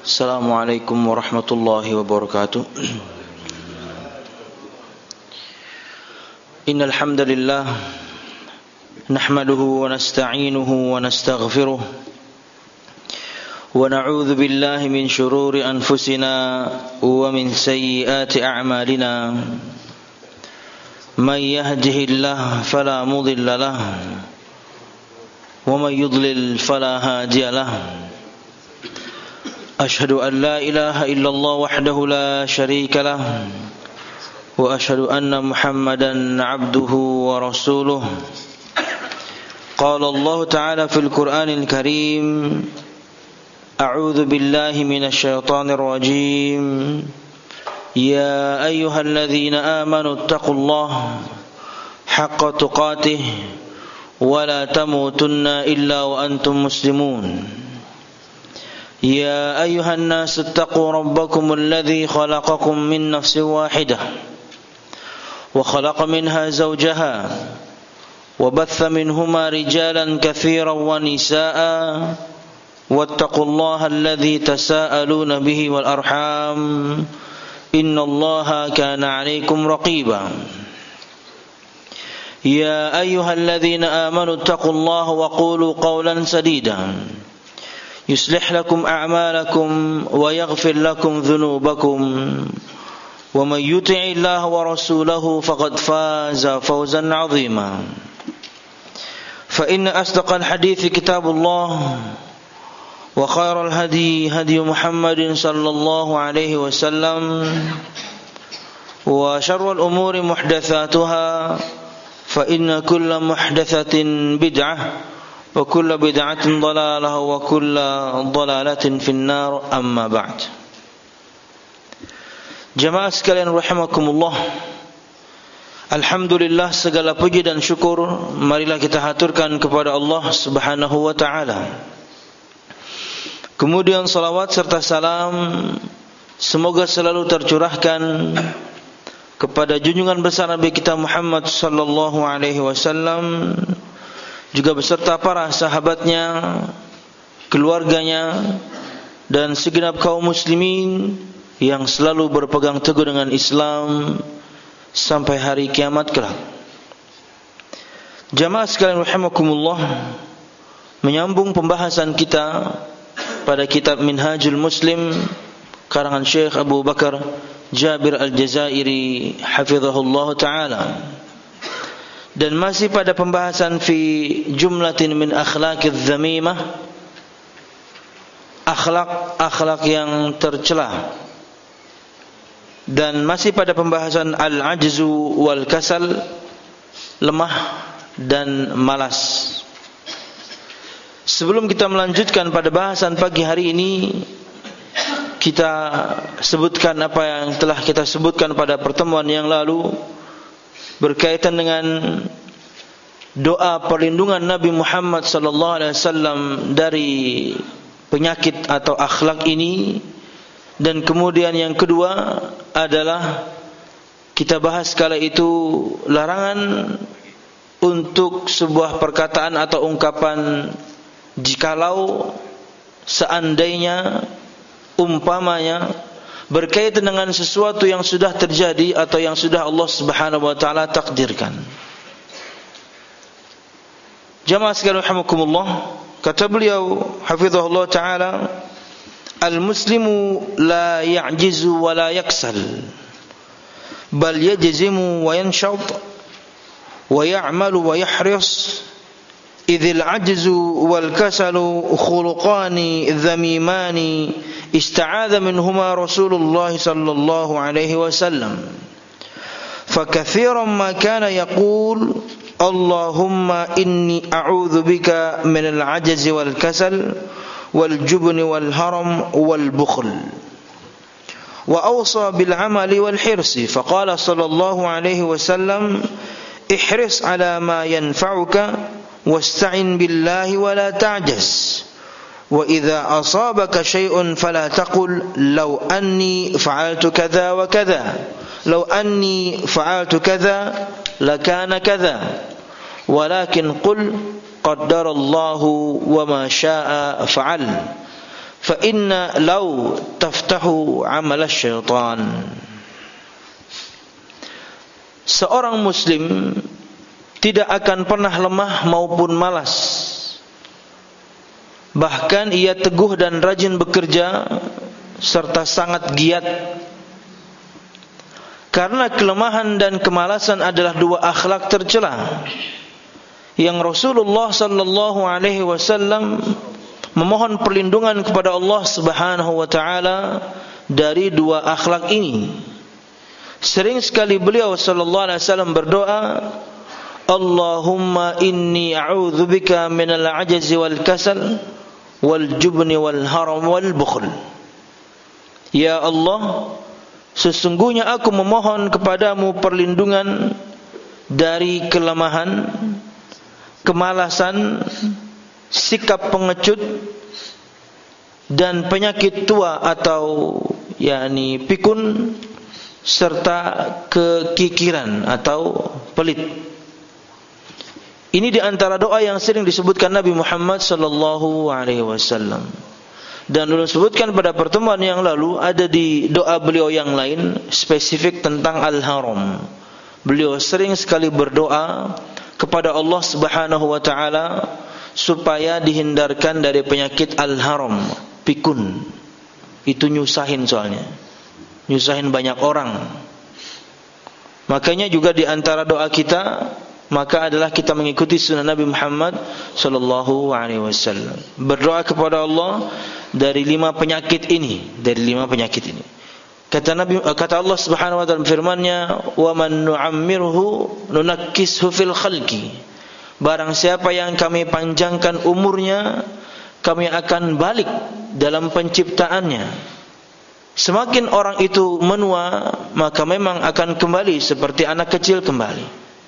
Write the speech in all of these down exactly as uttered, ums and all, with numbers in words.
Assalamualaikum warahmatullahi wabarakatuh. Innal hamdalillah nahmaduhu wa nasta'inuhu wa nastaghfiruh wa na'udzu billahi min shururi anfusina wa min sayyiati a'malina. May yahdihillahu fala mudilla lahu wa may yudlil fala hadiya lahu. أشهد أن لا إله إلا الله وحده لا شريك له وأشهد أن محمدا عبده ورسوله. قال الله تعالى في القرآن الكريم: أعوذ بالله من الشيطان الرجيم. يا أيها الذين آمنوا اتقوا الله حق تقاته ولا تموتن إلا وأنتم مسلمون. يا أيها الناس اتقوا ربكم الذي خلقكم من نفس واحدة وخلق منها زوجها وبث منهما رجالا كثيرا ونساء واتقوا الله الذي تساءلون به والأرحام إن الله كان عليكم رقيبا. يا أيها الذين آمنوا اتقوا الله وقولوا قولا سديدا يصلح لكم أعمالكم ويغفر لكم ذنوبكم ومن يطع الله ورسوله فقد فاز فوزا عظيما. فإن أصدق الحديث كتاب الله وخير الهدي هدي محمد صلى الله عليه وسلم وشر الأمور محدثاتها فإن كل محدثة بدعة wa kullu bid'atin dhalalah wa kullu dhalalatin finnar, amma ba'd. Jemaah sekalian rahimakumullah, alhamdulillah, segala puji dan syukur marilah kita haturkan kepada Allah Subhanahu wa taala. Kemudian salawat serta salam semoga selalu tercurahkan kepada junjungan besar Nabi kita Muhammad sallallahu alaihi wasallam, juga beserta para sahabatnya, keluarganya, dan segenap kaum muslimin yang selalu berpegang teguh dengan Islam sampai hari kiamat kelak. Jamaah sekalian rahimakumullah, menyambung pembahasan kita pada kitab Minhajul Muslim karangan Syekh Abu Bakar Jabir Al-Jazairi hafizahullah ta'ala, dan masih pada pembahasan fi jumlatin min akhlaqiz zamimah, akhlak-akhlak yang tercela, dan masih pada pembahasan al-ajzu wal kasal, lemah dan malas. Sebelum kita melanjutkan pada bahasan pagi hari ini, kita sebutkan apa yang telah kita sebutkan pada pertemuan yang lalu berkaitan dengan doa perlindungan Nabi Muhammad sallallahu alaihi wasallam dari penyakit atau akhlak ini. Dan kemudian yang kedua adalah kita bahas kala itu larangan untuk sebuah perkataan atau ungkapan jikalau seandainya umpamanya berkaitan dengan sesuatu yang sudah terjadi atau yang sudah Allah Subhanahu wa taala takdirkan. Jamaah sekalian rahimakumullah, kata beliau hafizahullah taala, al-muslimu la ya'jizu wa la yaksal bal yajzimu wa yanshad wa ya'malu wa yahris idhil ajzu wal kasalu khuluqani dhamimani ista'adha minhuma Rasulullah sallallahu alaihi wasallam. Fakathiran ma kana yaqul Allahumma inni a'udzu bika min al-'ajzi wal kasal wal jubni wal haram wal bukhl. Wa awsa bil 'amali wal hirsi, faqala sallallahu alaihi wasallam ihris 'ala ma yanfa'uka wasta'in billahi wa la ta'jaz. Wa idza asabaka syai'un fala taqul law anni fa'altu kadza wa kadza, law anni fa'altu kadza lakana kadza, walakin qul qaddarallahu wa ma syaa'a fa'al. fa inna law taftahu amal syaitan. Seorang muslim tidak akan pernah lemah maupun malas. Bahkan ia teguh dan rajin bekerja serta sangat giat. Karena kelemahan dan kemalasan adalah dua akhlak tercela yang Rasulullah sallallahu alaihi wasallam memohon perlindungan kepada Allah Subhanahu wa taala dari dua akhlak ini. Sering sekali beliau sallallahu alaihi wasallam berdoa, Allahumma inni a'udzubika minal ajzi wal kasal wal jubni wal haram wal bukhl. Ya Allah, sesungguhnya aku memohon kepadamu perlindungan dari kelemahan, kemalasan, sikap pengecut dan penyakit tua atau yakni pikun serta kekikiran atau pelit. Ini di antara doa yang sering disebutkan Nabi Muhammad sallallahu alaihi wasallam. Dan ulun sebutkan pada pertemuan yang lalu, ada di doa beliau yang lain spesifik tentang al-haram. Beliau sering sekali berdoa kepada Allah Subhanahu wa taala supaya dihindarkan dari penyakit al-haram, pikun. Itu nyusahin soalnya. Nyusahin banyak orang. Makanya juga di antara doa kita maka adalah kita mengikuti sunnah Nabi Muhammad sallallahu alaihi wasallam. Berdoa kepada Allah dari lima penyakit ini, dari lima penyakit ini. Kata Nabi, kata Allah Subhanahu wa taala firman-Nya, "Wa man nu'ammirhu nunakkishu fil khalqi." Barang siapa yang kami panjangkan umurnya, kami akan balik dalam penciptaannya. Semakin orang itu menua, maka memang akan kembali seperti anak kecil kembali.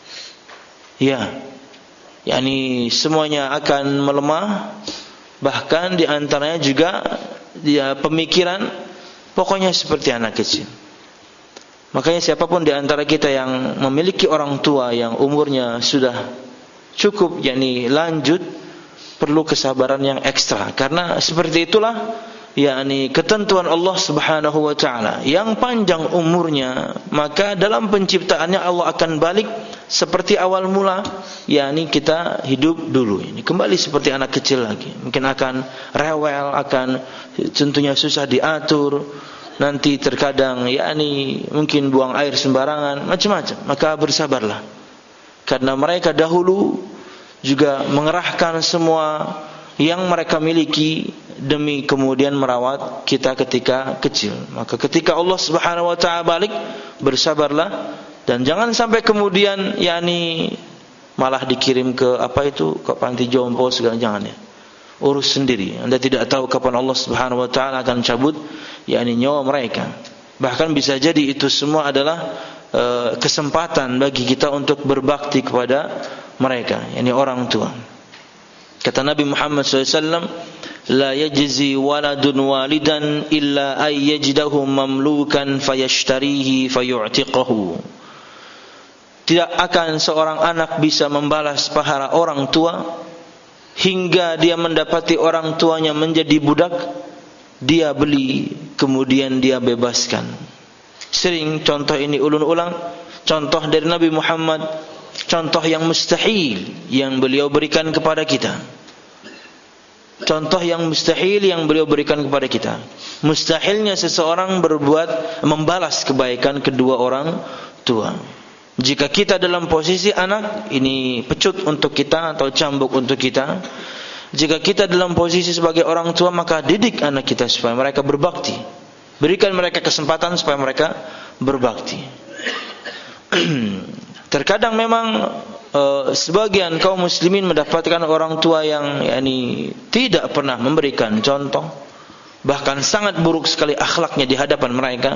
Ya, yakni semuanya akan melemah. Bahkan di antaranya juga dia pemikiran pokoknya seperti anak kecil. Makanya siapapun di antara kita yang memiliki orang tua yang umurnya sudah cukup, yakni lanjut, perlu kesabaran yang ekstra. Karena seperti itulah yakni ketentuan Allah Subhanahu wa taala yang panjang umurnya, maka dalam penciptaannya Allah akan balik seperti awal mula, yakni kita hidup dulu ini kembali seperti anak kecil lagi. Mungkin akan rewel, akan tentunya susah diatur, nanti terkadang yakni mungkin buang air sembarangan, macam-macam. Maka bersabarlah. Karena mereka dahulu juga mengerahkan semua yang mereka miliki demi kemudian merawat kita ketika kecil. Maka ketika Allah Subhanahu wa taala balik, bersabarlah dan jangan sampai kemudian yakni malah dikirim ke apa itu, ke panti jompo segala, jangan ya. Urus sendiri. Anda tidak tahu kapan Allah Subhanahu wa taala akan cabut yakni nyawa mereka. Bahkan bisa jadi itu semua adalah e, kesempatan bagi kita untuk berbakti kepada mereka, yakni orang tua. Kata Nabi Muhammad sallallahu alaihi wasallam, la yajzi waladun walidan illa ay yajdahu mamlukan fayashtarihi fayu'tiqahu. Tidak akan seorang anak bisa membalas pahala orang tua hingga dia mendapati orang tuanya menjadi budak, dia beli kemudian dia bebaskan. Sering contoh ini ulun ulang, contoh dari Nabi Muhammad, contoh yang mustahil yang beliau berikan kepada kita. Contoh yang mustahil yang beliau berikan kepada kita. Mustahilnya seseorang berbuat membalas kebaikan kedua orang tua. Jika kita dalam posisi anak, ini pecut untuk kita atau cambuk untuk kita. Jika kita dalam posisi sebagai orang tua, maka didik anak kita supaya mereka berbakti. Berikan mereka kesempatan supaya mereka berbakti. Terkadang memang e, sebagian kaum muslimin mendapatkan orang tua yang yakni tidak pernah memberikan contoh, bahkan sangat buruk sekali akhlaknya di hadapan mereka.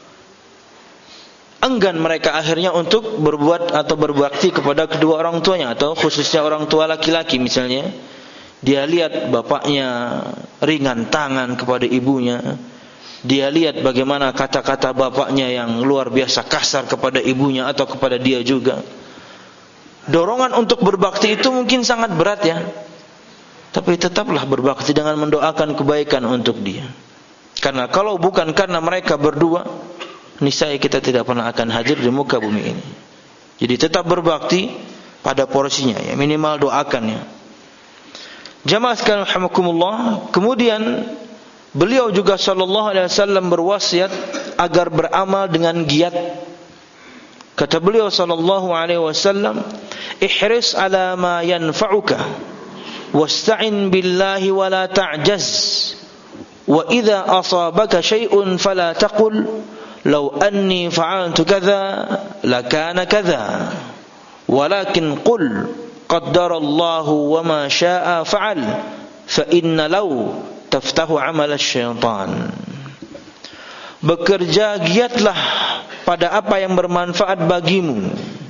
Enggan mereka akhirnya untuk berbuat atau berbakti kepada kedua orang tuanya, atau khususnya orang tua laki-laki misalnya. Dia lihat bapaknya ringan tangan kepada ibunya. Dia lihat bagaimana kata-kata bapaknya yang luar biasa kasar kepada ibunya atau kepada dia juga. Dorongan untuk berbakti itu mungkin sangat berat ya. tapi tetaplah berbakti dengan mendoakan kebaikan untuk dia. Karena kalau bukan karena mereka berdua, niscaya kita tidak pernah akan hadir di muka bumi ini. Jadi tetap berbakti pada porsinya, ya minimal doakannya. Jamaah sekalian rahimakumullah, kemudian beliau juga sallallahu alaihi wasallam berwasiat agar beramal dengan giat. Kata beliau sallallahu alaihi wasallam, ihris ala ma yanfa'uka wasta'in billahi wa la ta'jaz wa idza asabaka syai'un fala taqul law anni fa'altu kadza lakana kadza walakin qul qaddarallahu wa ma syaa'a fa'al fa inna law taftahu 'amal asy-syaitan. Bekerja giatlah pada apa yang bermanfaat bagimu,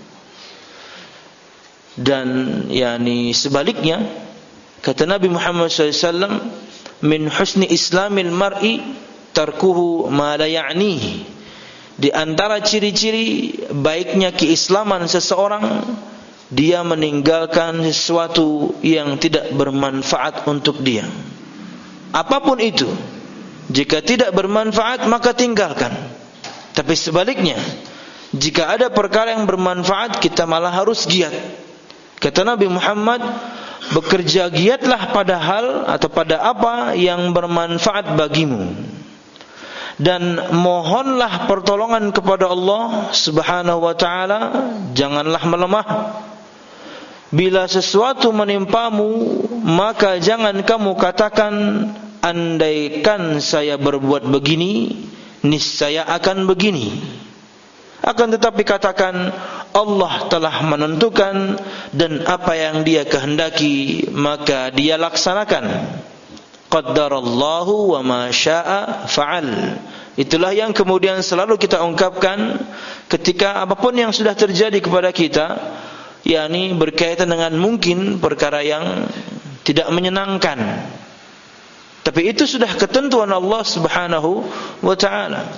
dan yakni sebaliknya kata Nabi Muhammad sallallahu alaihi wasallam, min husni islamil mar'i tarkuhu ma la ya'nihi. Di antara ciri-ciri baiknya keislaman seseorang, dia meninggalkan sesuatu yang tidak bermanfaat untuk dia. Apapun itu, jika tidak bermanfaat maka tinggalkan. Tapi sebaliknya, jika ada perkara yang bermanfaat, kita malah harus giat. Kata Nabi Muhammad, bekerja giatlah pada hal atau pada apa yang bermanfaat bagimu, dan mohonlah pertolongan kepada Allah Subhanahu wa taala, janganlah melemah. Bila sesuatu menimpamu, maka jangan kamu katakan, andaikan saya berbuat begini, niscaya akan begini. Akan tetapi katakan, Allah telah menentukan, dan apa yang Dia kehendaki maka Dia laksanakan. Qaddarallahu wa ma syaa'a fa'al. Itulah yang kemudian selalu kita ungkapkan ketika apapun yang sudah terjadi kepada kita, yakni berkaitan dengan mungkin perkara yang tidak menyenangkan, tapi itu sudah ketentuan Allah Subhanahu wa taala.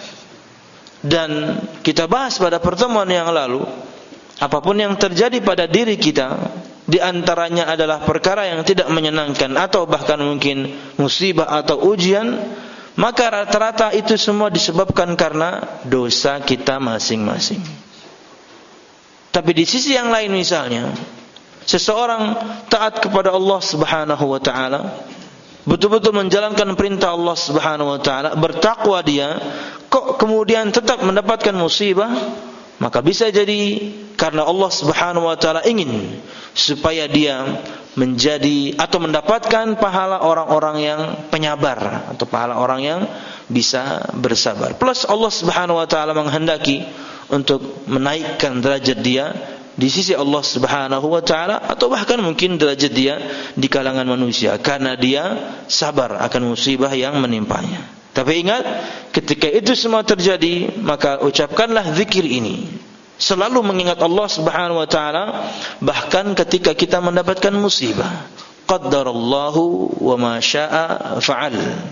Dan kita bahas pada pertemuan yang lalu, apapun yang terjadi pada diri kita, di antaranya adalah perkara yang tidak menyenangkan atau bahkan mungkin musibah atau ujian, maka rata-rata itu semua disebabkan karena dosa kita masing-masing. Tapi di sisi yang lain, misalnya seseorang taat kepada Allah Subhanahu wa taala, betul-betul menjalankan perintah Allah Subhanahu wa taala, bertakwa dia, kok kemudian tetap mendapatkan musibah, maka bisa jadi karena Allah Subhanahu wa taala ingin supaya dia menjadi atau mendapatkan pahala orang-orang yang penyabar, atau pahala orang yang bisa bersabar. Plus Allah Subhanahu wa taala menghendaki untuk menaikkan derajat dia di sisi Allah Subhanahu wa taala, atau bahkan mungkin derajat dia di kalangan manusia karena dia sabar akan musibah yang menimpanya. Tapi ingat, ketika itu semua terjadi, maka ucapkanlah zikir ini. Selalu mengingat Allah Subhanahu wa taala bahkan ketika kita mendapatkan musibah. Qaddarallahu wa ma syaa'a fa'al.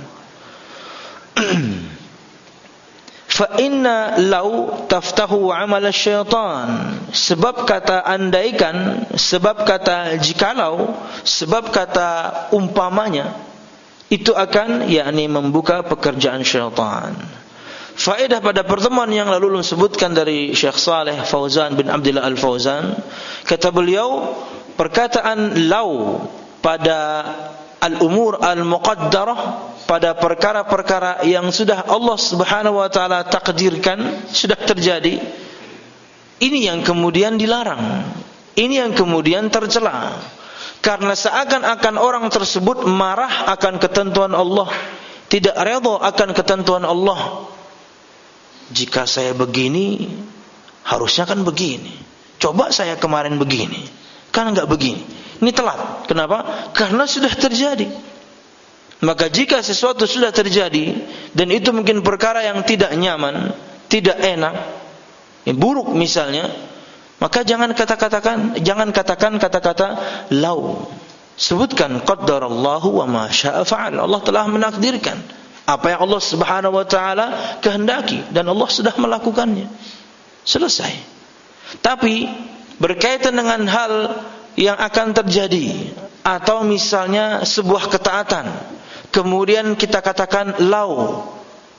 Fa inna law taftahu 'amal asy-syaitan. Sebab kata andaikan, sebab kata jikalau, sebab kata umpamanya, itu akan yakni membuka pekerjaan syaitan. Faedah pada pertemuan yang lalu disebutkan dari Syekh Saleh Fauzan bin Abdullah Al-Fauzan, kata beliau, perkataan law pada al-umur al-muqaddarah, pada perkara-perkara yang sudah Allah Subhanahu wa taala takdirkan, sudah terjadi, ini yang kemudian dilarang, ini yang kemudian tercela. Karena seakan-akan orang tersebut marah akan ketentuan Allah, tidak redha akan ketentuan Allah. Jika saya begini, harusnya kan begini. Coba saya kemarin begini, kan enggak begini. Ini telat. Kenapa? Karena sudah terjadi. Maka jika sesuatu sudah terjadi, dan itu mungkin perkara yang tidak nyaman, tidak enak, ya, buruk misalnya, maka jangan kata-katakan, jangan katakan kata-kata lau. Sebutkan qaddarallahu wa ma syaa'a fa'al. Allah telah menakdirkan apa yang Allah Subhanahu wa taala kehendaki, dan Allah sudah melakukannya. Selesai. Tapi berkaitan dengan hal yang akan terjadi, atau misalnya sebuah ketaatan, kemudian kita katakan, lau,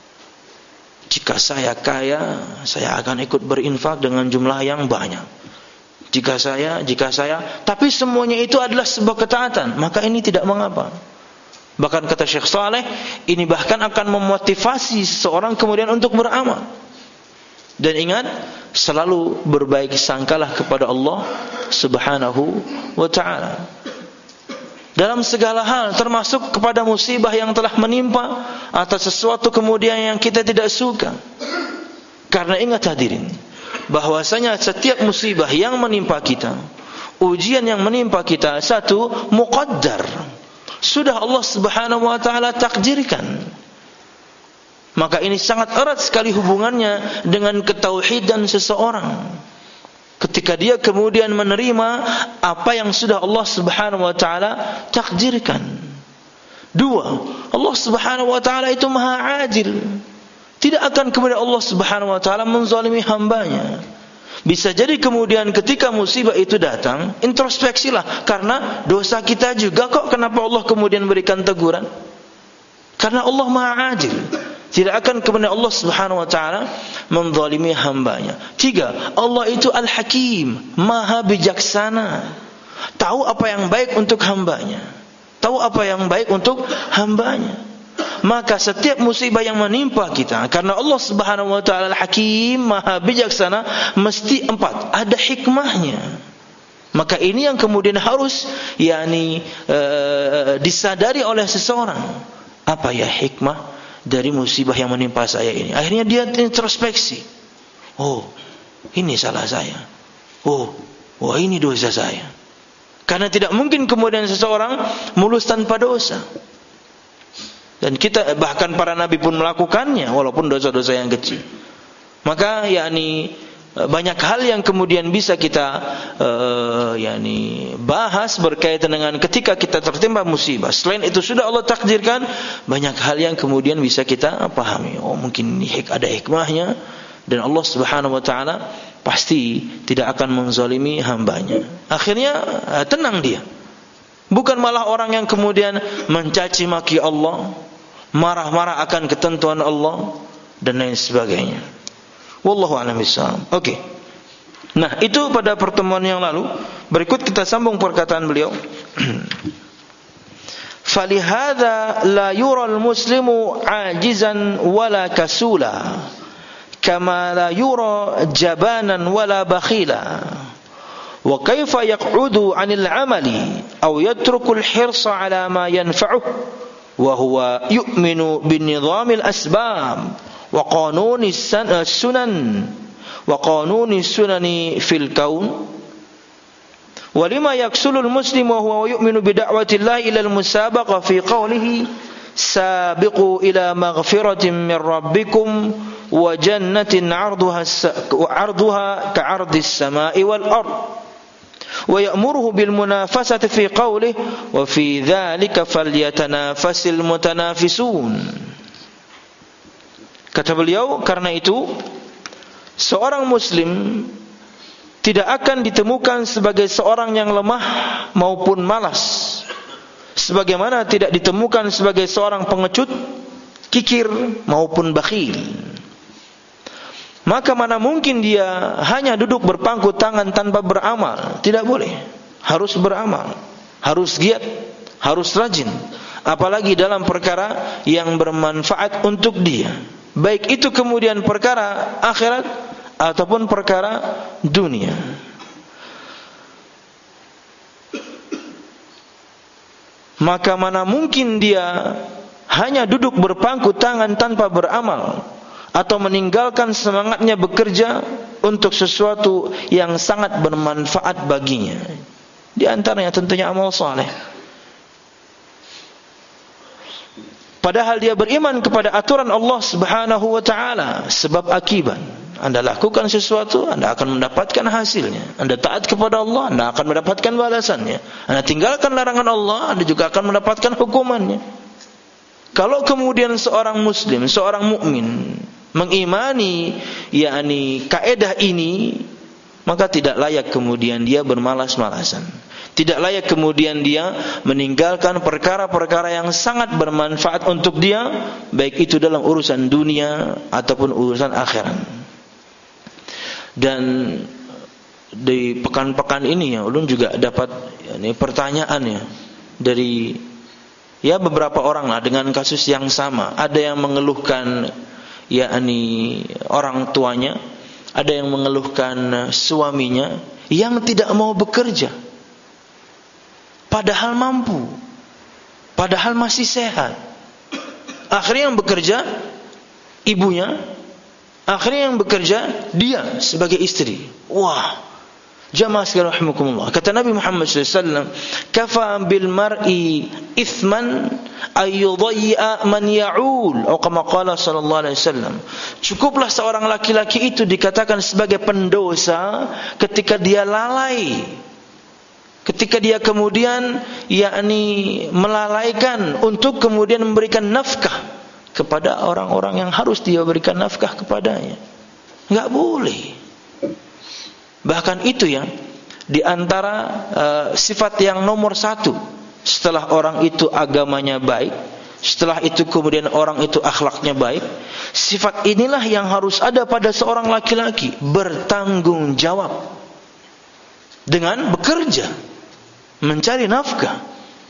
jika saya kaya, saya akan ikut berinfak dengan jumlah yang banyak. Jika saya, jika saya, tapi semuanya itu adalah sebuah ketaatan, maka ini tidak mengapa. Bahkan kata Syekh Saleh, ini bahkan akan memotivasi seseorang kemudian untuk beramal. Dan ingat, selalu berbaik sangkalah kepada Allah Subhanahu wa ta'ala dalam segala hal, termasuk kepada musibah yang telah menimpa atau sesuatu kemudian yang kita tidak suka. Karena ingat hadirin, bahwasanya setiap musibah yang menimpa kita, ujian yang menimpa kita, satu, muqaddar, sudah Allah Subhanahu wa ta'ala takdirkan. Maka ini sangat erat sekali hubungannya dengan ketauhidan seseorang. Ketika dia kemudian menerima apa yang sudah Allah Subhanahu wa ta'ala takdirkan. Dua, Allah Subhanahu wa ta'ala itu maha adil. Tidak akan kemudian Allah Subhanahu wa ta'ala menzalimi hambanya. Bisa jadi kemudian ketika musibah itu datang, introspeksilah, karena dosa kita juga kok, kenapa Allah kemudian berikan teguran? Karena Allah maha adil. Tidak akan kemudian Allah Subhanahu wa ta'ala menzalimi hambanya. Tiga, Allah itu Al-Hakim, maha bijaksana, tahu apa yang baik untuk hambanya, tahu apa yang baik untuk hambanya. Maka setiap musibah yang menimpa kita, karena Allah Subhanahu wa ta'ala Al-Hakim, maha bijaksana, mesti empat, ada hikmahnya. Maka ini yang kemudian harus yakni uh, disadari oleh seseorang. Apa ya hikmah dari musibah yang menimpa saya ini? Akhirnya dia introspeksi. Oh, ini salah saya. Oh, wah ini dosa saya. Karena tidak mungkin kemudian seseorang mulus tanpa dosa. Dan kita, bahkan para nabi pun melakukannya, walaupun dosa-dosa yang kecil. Maka yakni banyak hal yang kemudian bisa kita uh, yakni bahas berkaitan dengan ketika kita tertimpa musibah. Selain itu sudah Allah takdirkan, banyak hal yang kemudian bisa kita pahami. Oh, mungkin ini ada hikmahnya, dan Allah Subhanahu wa ta'ala pasti tidak akan menzalimi hambanya. Akhirnya uh, tenang dia. Bukan malah orang yang kemudian mencaci maki Allah, marah-marah akan ketentuan Allah dan lain sebagainya. Wallahu a'lam bishawab. Oke. Okay. Nah, itu pada pertemuan yang lalu. Berikut kita sambung perkataan beliau. Falihadza la yura al-muslimu 'ajizan wala kasula, kama la yura jabanan wala bakhila. Wa kaifa yaq'udu 'anil 'amali aw yatruku al-hirsa 'ala ma yanfa'uhu wa huwa yu'minu bin nizamil asbab wa qanuni sunan wa qanuni sunani fil kaun. Wa lima yaksulul muslimu wa huwa yu'minu bi da'wati Allah ila al-musabaqa fi qawlihi sabiqu ila maghfiratin min rabbikum wa jannatin 'arduha 'arduha ka'ardis sama'i wal ard. Wa ya'muruhu bil munafasati fi qawlihi wa fi dhalika falyatanafasil mutanafisun. Kata beliau, karena itu seorang muslim tidak akan ditemukan sebagai seorang yang lemah maupun malas, sebagaimana tidak ditemukan sebagai seorang pengecut, kikir maupun bakhil. Maka mana mungkin dia hanya duduk berpangku tangan tanpa beramal? Tidak boleh. Harus beramal, harus giat, harus rajin, apalagi dalam perkara yang bermanfaat untuk dia, baik itu kemudian perkara akhirat ataupun perkara dunia. Maka mana mungkin dia hanya duduk berpangku tangan tanpa beramal, atau meninggalkan semangatnya bekerja untuk sesuatu yang sangat bermanfaat baginya. Di antaranya tentunya amal saleh. Padahal dia beriman kepada aturan Allah Subhanahu wa ta'ala, sebab akibat. Anda lakukan sesuatu, Anda akan mendapatkan hasilnya. Anda taat kepada Allah, Anda akan mendapatkan balasannya. Anda tinggalkan larangan Allah, Anda juga akan mendapatkan hukumannya. Kalau kemudian seorang muslim, seorang mukmin mengimani yakni kaidah ini, maka tidak layak kemudian dia bermalas-malasan. Tidak layak kemudian dia meninggalkan perkara-perkara yang sangat bermanfaat untuk dia, baik itu dalam urusan dunia ataupun urusan akhirat. Dan di pekan-pekan ini ya, ulun juga dapat ini pertanyaan ya dari ya beberapa orang lah dengan kasus yang sama. Ada yang mengeluhkan yakni orang tuanya, ada yang mengeluhkan suaminya yang tidak mau bekerja, padahal mampu, padahal masih sehat. Akhirnya yang bekerja ibunya, akhirnya yang bekerja dia sebagai istri. Wah, jamaah sekalian rahimakumullah. Kata Nabi Muhammad sallallahu alaihi wasallam, "Kafa bil mar'i ithman ay yudayya man ya'ul." Atau kama qala sallallahu alaihi wasallam. Cukuplah seorang laki-laki itu dikatakan sebagai pendosa ketika dia lalai, ketika dia kemudian yakni melalaikan untuk kemudian memberikan nafkah kepada orang-orang yang harus dia berikan nafkah kepadanya. Enggak boleh. Bahkan itu ya, di antara uh, sifat yang nomor satu setelah orang itu agamanya baik, setelah itu kemudian orang itu akhlaknya baik, sifat inilah yang harus ada pada seorang laki-laki, bertanggung jawab dengan bekerja, mencari nafkah.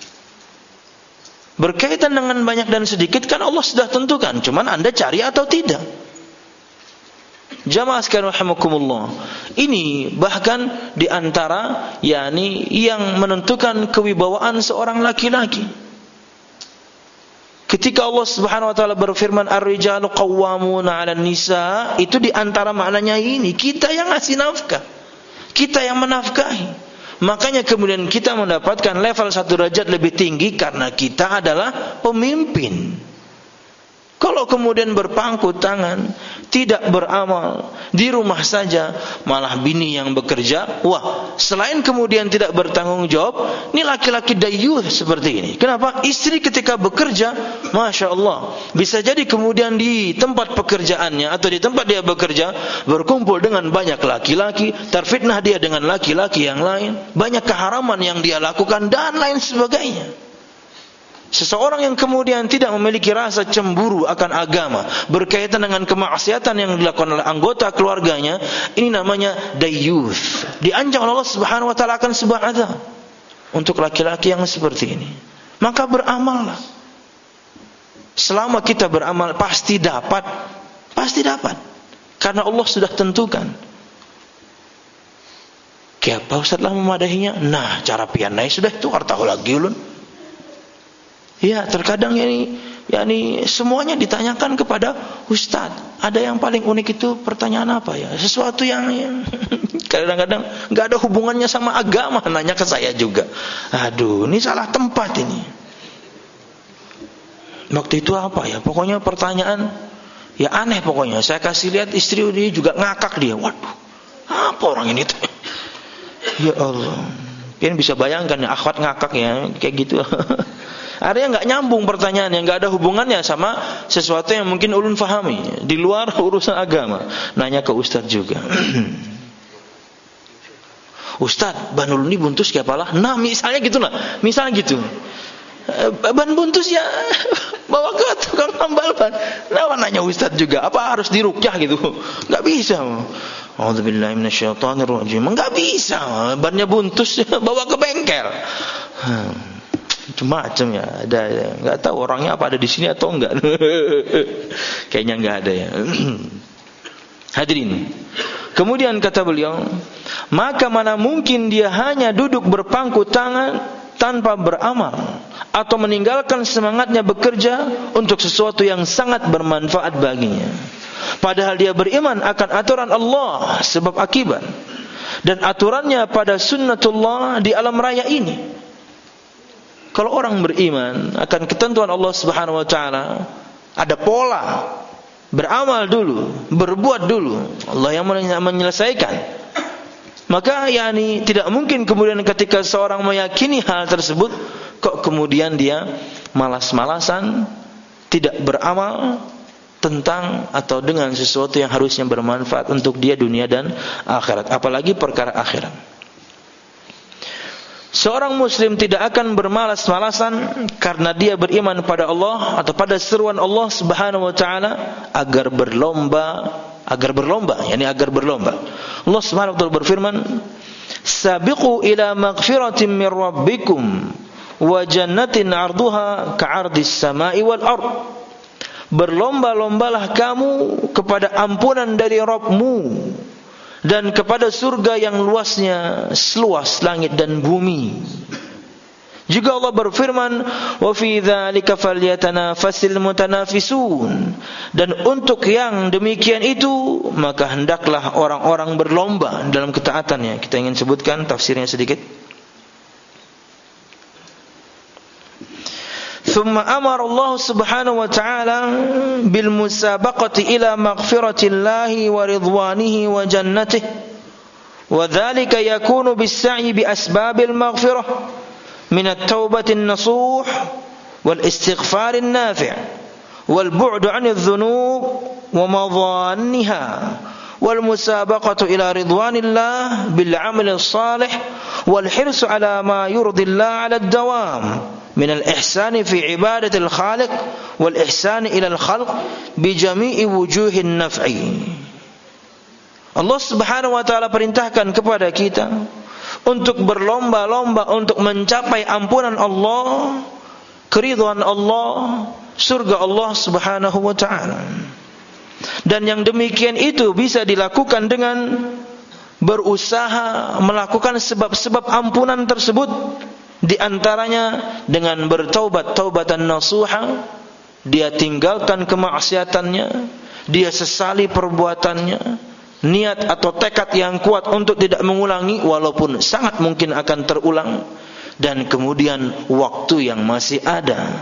Berkaitan dengan banyak dan sedikit kan Allah sudah tentukan, cuman Anda cari atau tidak. Jamaah sekalian rahimakumullah. Ini bahkan di antara yakni yang menentukan kewibawaan seorang laki-laki. Ketika Allah Subhanahu wa taala berfirman ar-rijalu qawwamuna 'alan nisa, itu di antara maknanya ini, kita yang ngasih nafkah, kita yang menafkahi. Makanya kemudian kita mendapatkan level satu derajat lebih tinggi karena kita adalah pemimpin. Kalau kemudian berpangku tangan, tidak beramal, di rumah saja, malah bini yang bekerja, wah, selain kemudian tidak bertanggung jawab, ini laki-laki dayuh seperti ini. Kenapa? Istri ketika bekerja, Masya Allah, bisa jadi kemudian di tempat pekerjaannya atau di tempat dia bekerja, berkumpul dengan banyak laki-laki, terfitnah dia dengan laki-laki yang lain, banyak keharaman yang dia lakukan, dan lain sebagainya. Seseorang yang kemudian tidak memiliki rasa cemburu akan agama, berkaitan dengan kemaksiatan yang dilakukan oleh anggota keluarganya, ini namanya dayyuth. Diancam oleh Allah Subhanahu wa taala akan sebuah azab untuk laki-laki yang seperti ini. Maka beramallah. Selama kita beramal pasti dapat, pasti dapat. Karena Allah sudah tentukan. Kayak Pak Ustaz lah memadahinya. Nah, cara pianai sudah itu tahu lagi ulun. Ya, terkadang ini, yakni semuanya ditanyakan kepada Ustaz. Ada yang paling unik itu pertanyaan apa ya? Sesuatu yang, yang kadang-kadang nggak ada hubungannya sama agama, nanya ke saya juga. Aduh, ini salah tempat ini. Waktu itu apa ya? Pokoknya pertanyaan ya aneh pokoknya. Saya kasih lihat istri dia juga ngakak dia. Waduh, apa orang ini tuh? Ya Allah. Kalian bisa bayangkan ya, akhwat ngakak ya, kayak gitu. Ada yang nggak nyambung pertanyaan, yang nggak ada hubungannya sama sesuatu yang mungkin ulun fahami di luar urusan agama. Nanya ke Ustaz juga. Ustaz, ban ulun ini buntus kayak apalah? Nah, misalnya gitu lah, misalnya gitu. Ban buntus ya bawa ke tukang tambal ban. Nah, nanya Ustaz juga, apa harus dirukyah gitu? Nggak bisa. A'udzubillahi minasyaitonirrajim. Nggak bisa. Bannya buntus bawa ke bengkel. Hmm. Macam-macam ya, ada ya. Nggak tahu orangnya apa ada di sini atau enggak. Kayaknya nggak ada ya. Hadirin. Kemudian kata beliau, maka mana mungkin dia hanya duduk berpangku tangan tanpa beramal atau meninggalkan semangatnya bekerja untuk sesuatu yang sangat bermanfaat baginya. Padahal dia beriman akan aturan Allah sebab akibat dan aturannya pada sunnatullah di alam raya ini. Kalau orang beriman akan ketentuan Allah Subhanahu wa taala, ada pola. Beramal dulu, berbuat dulu. Allah yang menyelesaikan. Maka yakni tidak mungkin kemudian ketika seorang meyakini hal tersebut, kok kemudian dia malas-malasan, tidak beramal tentang atau dengan sesuatu yang harusnya bermanfaat untuk dia dunia dan akhirat, apalagi perkara akhirat. seorang muslim tidak akan bermalas-malasan karena dia beriman pada Allah atau pada seruan Allah Subhanahu wa taala agar berlomba, agar berlomba, yakni agar berlomba. Allah Subhanahu wa taala berfirman, "Sabiqu ila maghfiratin min rabbikum wa jannatin 'arduha ka'ardis sama'i wal ard." Berlomba-lombalah kamu kepada ampunan dari Rabbmu dan kepada surga yang luasnya seluas langit dan bumi. Juga Allah berfirman, "Wa fi dzalika falyatanafasil mutanafisun." Dan untuk yang demikian itu maka hendaklah orang-orang berlomba dalam ketaatannya. Kita ingin sebutkan tafsirnya sedikit. Thumma amara Allah Subhanahu wa ta'ala bil musabaqati ila maghfiratillahi wa ridwanihi wa jannatihi. Wa dzalika yakunu bis sa'i bi asbabil maghfirah min at-taubati an-nasuh wal istighfar an-nafi' wal bu'd 'anil dhunub wa madhanniha wal musabaqatu ila ridwanillah bil 'amali as-salih wal hirsu 'ala ma yurdillah 'ala ad-dawam min al-ihsan fi ibadatil khaliq wal ihsan ila al-khalq bi jami'i wujuhin naf'i. Allah Subhanahu wa taala perintahkan kepada kita untuk berlomba-lomba untuk mencapai ampunan Allah, keridhaan Allah, surga Allah Subhanahu wa taala. Dan yang demikian itu bisa dilakukan dengan berusaha melakukan sebab-sebab ampunan tersebut. Di antaranya dengan bertaubat taubatan nasuha, dia tinggalkan kemaksiatannya, dia sesali perbuatannya, niat atau tekad yang kuat untuk tidak mengulangi walaupun sangat mungkin akan terulang, dan kemudian waktu yang masih ada.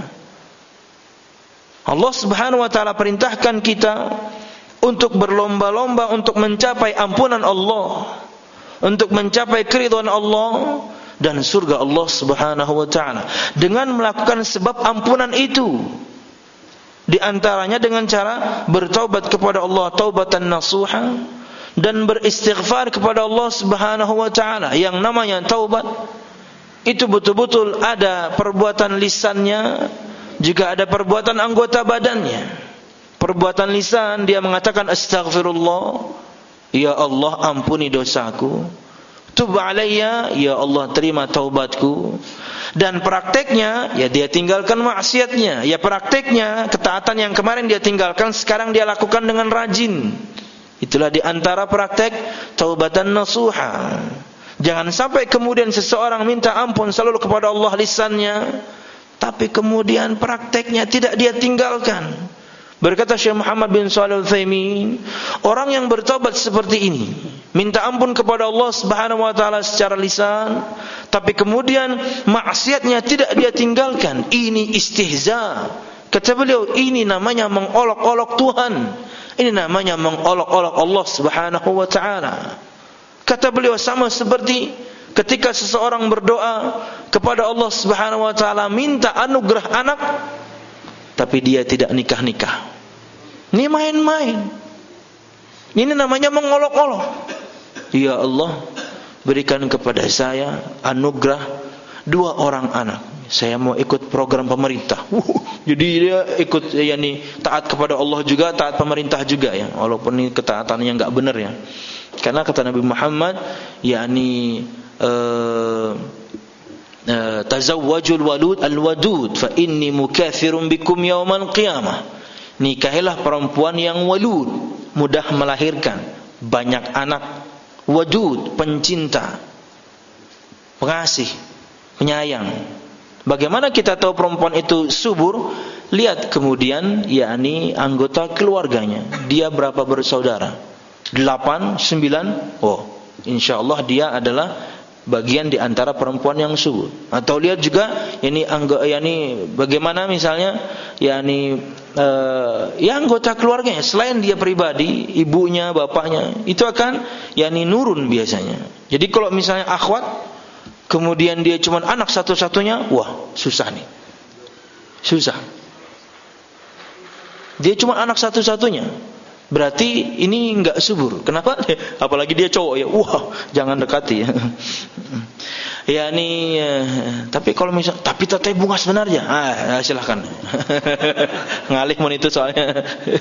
Allah Subhanahu wa taala perintahkan kita untuk berlomba-lomba untuk mencapai ampunan Allah, untuk mencapai keridhaan Allah dan surga Allah Subhanahu wa taala dengan melakukan sebab ampunan itu. Di antaranya dengan cara bertaubat kepada Allah taubatan nasuha dan beristighfar kepada Allah Subhanahu wa taala. Yang namanya taubat itu betul-betul ada perbuatan lisannya, juga ada perbuatan anggota badannya. Perbuatan lisan dia mengatakan astaghfirullah, ya Allah ampuni dosaku. Tub alayya, ya Allah terima taubatku. Dan prakteknya, ya dia tinggalkan maksiatnya. Ya prakteknya, ketaatan yang kemarin dia tinggalkan, sekarang dia lakukan dengan rajin. Itulah di antara praktek taubatan nasuha. Jangan sampai kemudian seseorang minta ampun selalu kepada Allah lisannya, tapi kemudian prakteknya tidak dia tinggalkan. Berkata Syekh Muhammad bin Shalih Al-Utsaimin, orang yang bertobat seperti ini, minta ampun kepada Allah Subhanahu wa taala secara lisan, tapi kemudian maksiatnya tidak dia tinggalkan, ini istihza. Kata beliau, ini namanya mengolok-olok Tuhan. Ini namanya mengolok-olok Allah Subhanahu wa taala. Kata beliau sama seperti ketika seseorang berdoa kepada Allah Subhanahu wa taala minta anugerah anak, tapi dia tidak nikah-nikah. Ini main-main. Ini namanya mengolok-olok. Ya Allah, berikan kepada saya anugerah dua orang anak. Saya mau ikut program pemerintah. Uh, jadi dia ikut yakni taat kepada Allah juga, taat pemerintah juga ya. Walaupun ini ketaatannya enggak benar ya. Karena kata Nabi Muhammad, yakni eh Uh, tazawwajul walud al-wadud fa inni mukathirun bikum yaumal qiyamah. Nikahilah perempuan yang walud, mudah melahirkan, banyak anak, wadud, pencinta, pengasih, penyayang. Bagaimana kita tahu perempuan itu subur? Lihat kemudian yakni anggota keluarganya. Dia berapa bersaudara? Delapan, sembilan. Oh, insyaallah dia adalah bagian di antara perempuan yang subur. Atau lihat juga ini anggo, yani bagaimana misalnya yani uh, ya anggota keluarganya selain dia pribadi, ibunya, bapaknya, itu akan yani nurun biasanya. Jadi kalau misalnya akhwat kemudian dia cuma anak satu-satunya, wah, susah nih. Susah. Dia cuma anak satu-satunya. Berarti ini enggak subur. Kenapa? Apalagi dia cowok ya. Wah, jangan dekati ya. Ya nih, eh, tapi kalau misal, tapi teteh bunga sebenarnya, ah silahkan. Ngalih mon itu soalnya.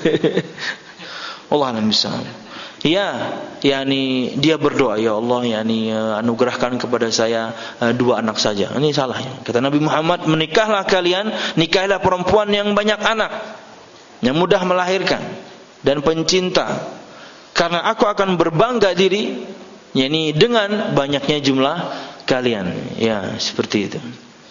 Allah alam bisawab. Ya, yakni dia berdoa, ya Allah, yakni uh, anugerahkan kepada saya uh, dua anak saja. Ini salahnya. Kata Nabi Muhammad, menikahlah kalian, nikahilah perempuan yang banyak anak, yang mudah melahirkan dan pencinta. Karena aku akan berbangga diri, yakni dengan banyaknya jumlah kalian. Ya, seperti itu.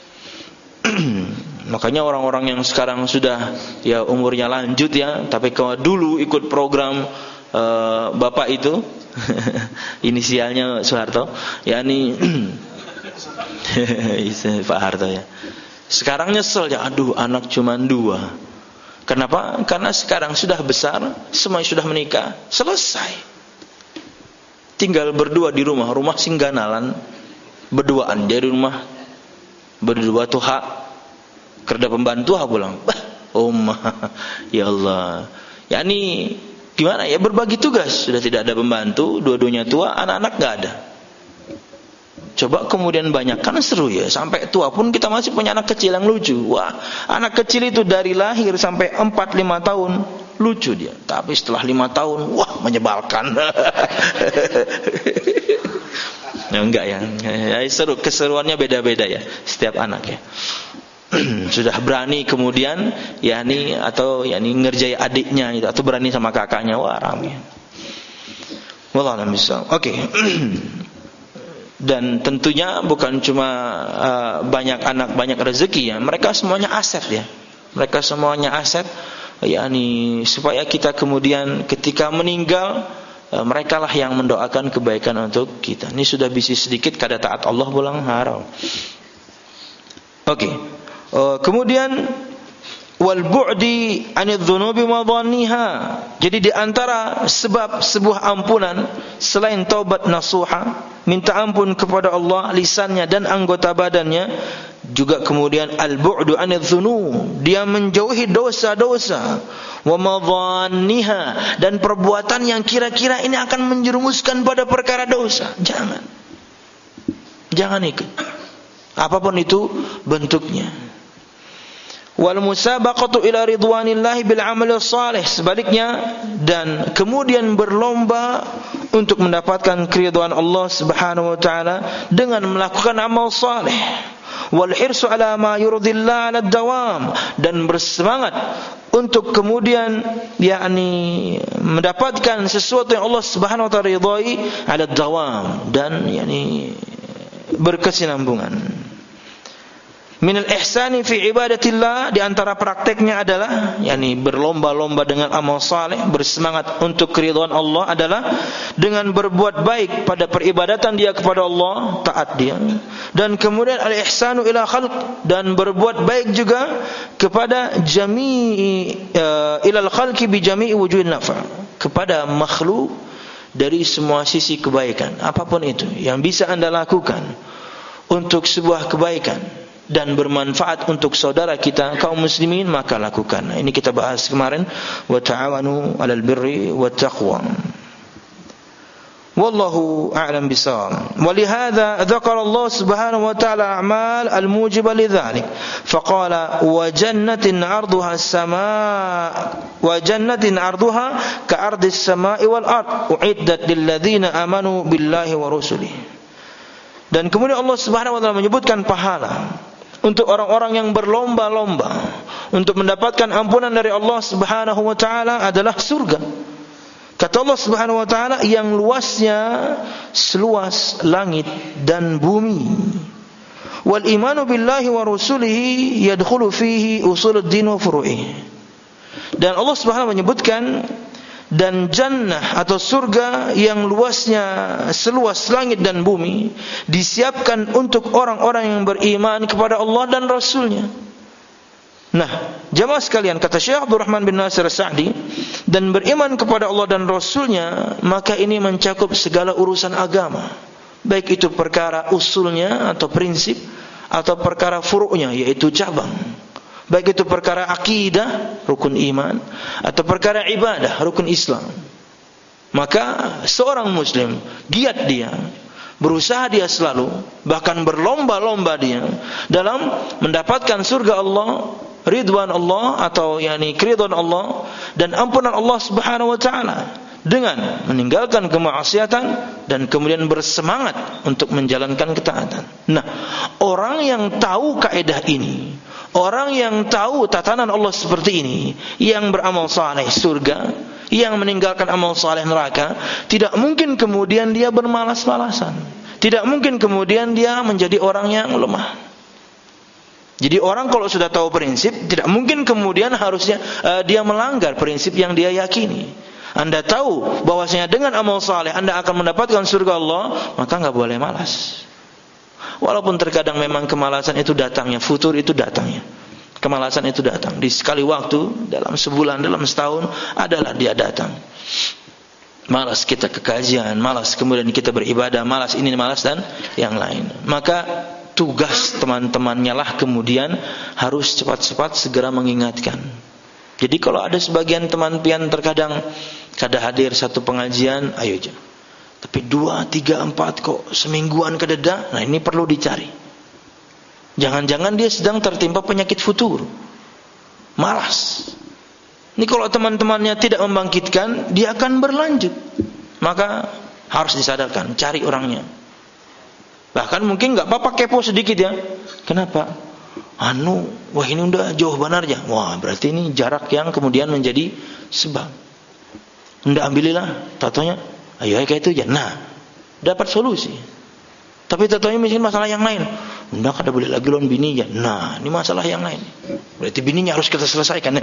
Makanya orang-orang yang sekarang sudah ya umurnya lanjut ya, tapi kalau dulu ikut program uh, bapak itu inisialnya Soeharto, yakni Pak Harto ya. Sekarang nyesel ya, aduh anak cuma dua. Kenapa? Karena sekarang sudah besar, semuanya sudah menikah, selesai. Tinggal berdua di rumah, rumah singganalan, berduaan dari rumah, berdua tuh hak. Kerja pembantu ha pulang. Bah, Umma. Ya Allah. yakni gimana ya, berbagi tugas. Sudah tidak ada pembantu, dua-duanya tua, anak-anak enggak ada. Coba kemudian banyak, kan seru ya. Sampai tua pun kita masih punya anak kecil yang lucu. Wah, anak kecil itu dari lahir sampai empat lima tahun lucu dia. Tapi setelah lima tahun, wah menyebalkan. Ya, enggak ya. Ya seru, keseruannya beda-beda ya setiap anak ya. Sudah berani kemudian yakni atau yakni ngerjai adiknya itu, atau berani sama kakaknya, wah ramai. Wallahu a'lam bishawab. Oke. Dan tentunya bukan cuma uh, banyak anak banyak rezeki ya, mereka semuanya aset ya. Mereka semuanya aset yakni supaya kita kemudian ketika meninggal uh, merekalah yang mendoakan kebaikan untuk kita. Ini sudah bisnis sedikit kada taat Allah pulang haram. Oke. Okay. Uh, kemudian wal bu'di 'anil dzunubi wa dhanniha. Jadi di antara sebab sebuah ampunan selain taubat nasuha, minta ampun kepada Allah lisannya dan anggota badannya, juga kemudian al bu'du 'anil dzunub, dia menjauhi dosa-dosa, wa madhanniha, dan perbuatan yang kira-kira ini akan menjerumuskan pada perkara dosa. Jangan. Jangan ikut. Apapun itu bentuknya. Wal musabaqatu ila ridwanillahi bil amali shalih, sebaliknya, dan kemudian berlomba untuk mendapatkan keridhaan Allah Subhanahu wa taala dengan melakukan amal saleh. Wal hirsu ala ma yurdillah ala dawam, dan bersemangat untuk kemudian yakni mendapatkan sesuatu yang Allah Subhanahu wa taala ridhai ala dawam, dan yakni berkesinambungan. Minal ihsani fi ibadatillah, di antara prakteknya adalah yakni berlomba-lomba dengan amal saleh, bersemangat untuk keridhaan Allah adalah dengan berbuat baik pada peribadatan dia kepada Allah, taat dia, dan kemudian al ihsanu ila khalq, dan berbuat baik juga kepada jami'i uh, ilal khalqi bi jami'i wujuhin nafa, kepada makhluk dari semua sisi kebaikan. Apapun itu yang bisa Anda lakukan untuk sebuah kebaikan dan bermanfaat untuk saudara kita kaum muslimin, maka lakukan. Ini kita bahas kemarin, wa ta'awanu 'alal birri wat taqwa. Wallahu a'lam bishawab. Walihada dzakara Allah Subhanahu wa ta'ala a'mal al-mujiba lidzalik. Faqala wa jannatin 'arduha as-samaa wa jannatin 'arduha ka'ardis samaa'i wal ard u'iddat lil ladzina amanu billahi wa rusulihi. Dan kemudian Allah Subhanahu wa ta'ala menyebutkan pahala untuk orang-orang yang berlomba-lomba untuk mendapatkan ampunan dari Allah Subhanahu wa taala adalah surga. Kata Allah Subhanahu wa taala, yang luasnya seluas langit dan bumi. Wal imanu billahi wa rusulihi yadkhulu fihi usuluddin wa furu'ihi. Dan Allah Subhanahu menyebutkan, dan jannah atau surga yang luasnya seluas langit dan bumi disiapkan untuk orang-orang yang beriman kepada Allah dan Rasulnya. Nah, jamaah sekalian, kata Syekh Abdul Rahman bin Nasir As-Sa'di, dan beriman kepada Allah dan Rasulnya, maka ini mencakup segala urusan agama, baik itu perkara usulnya atau prinsip, atau perkara furu'nya, yaitu cabang. Baik itu perkara akidah, rukun iman, atau perkara ibadah, rukun Islam. Maka seorang muslim giat dia berusaha dia selalu, bahkan berlomba-lomba dia dalam mendapatkan surga Allah, ridwan Allah atau yakni keridhaan Allah dan ampunan Allah Subhanahu wa taala dengan meninggalkan kemaksiatan dan kemudian bersemangat untuk menjalankan ketaatan. Nah, orang yang tahu kaidah ini, orang yang tahu tatanan Allah seperti ini, yang beramal saleh surga, yang meninggalkan amal saleh neraka, tidak mungkin kemudian dia bermalas-malasan. Tidak mungkin kemudian dia menjadi orang yang lemah. Jadi orang kalau sudah tahu prinsip, tidak mungkin kemudian harusnya uh, dia melanggar prinsip yang dia yakini. Anda tahu bahwasanya dengan amal saleh Anda akan mendapatkan surga Allah, maka enggak boleh malas. Walaupun terkadang memang kemalasan itu datangnya, futur itu datangnya. Kemalasan itu datang di sekali waktu, dalam sebulan, dalam setahun adalah dia datang. Malas kita ke kajian, malas kemudian kita beribadah, malas ini, malas dan yang lain. Maka tugas teman-temannya lah kemudian harus cepat-cepat segera mengingatkan. Jadi kalau ada sebagian teman pian terkadang kada hadir satu pengajian, ayo aja. Tapi dua, tiga, empat kok semingguan kededa, nah ini perlu dicari. Jangan-jangan dia sedang tertimpa penyakit futur, malas. Ini kalau teman-temannya tidak membangkitkan, dia akan berlanjut. Maka harus disadarkan, cari orangnya. Bahkan mungkin nggak apa-apa kepo sedikit ya. Kenapa? Anu, wah ini udah jauh banarnya. Wah berarti ini jarak yang kemudian menjadi sebab. Ndak ambililah, tatonya. Ayo kayak itu aja. Nah, dapat solusi. Tapi tatonya mungkin masalah yang lain. Ndak kada boleh lagi lawan bini ya. Nah, ini masalah yang lain. Berarti bininya harus kita selesaikan.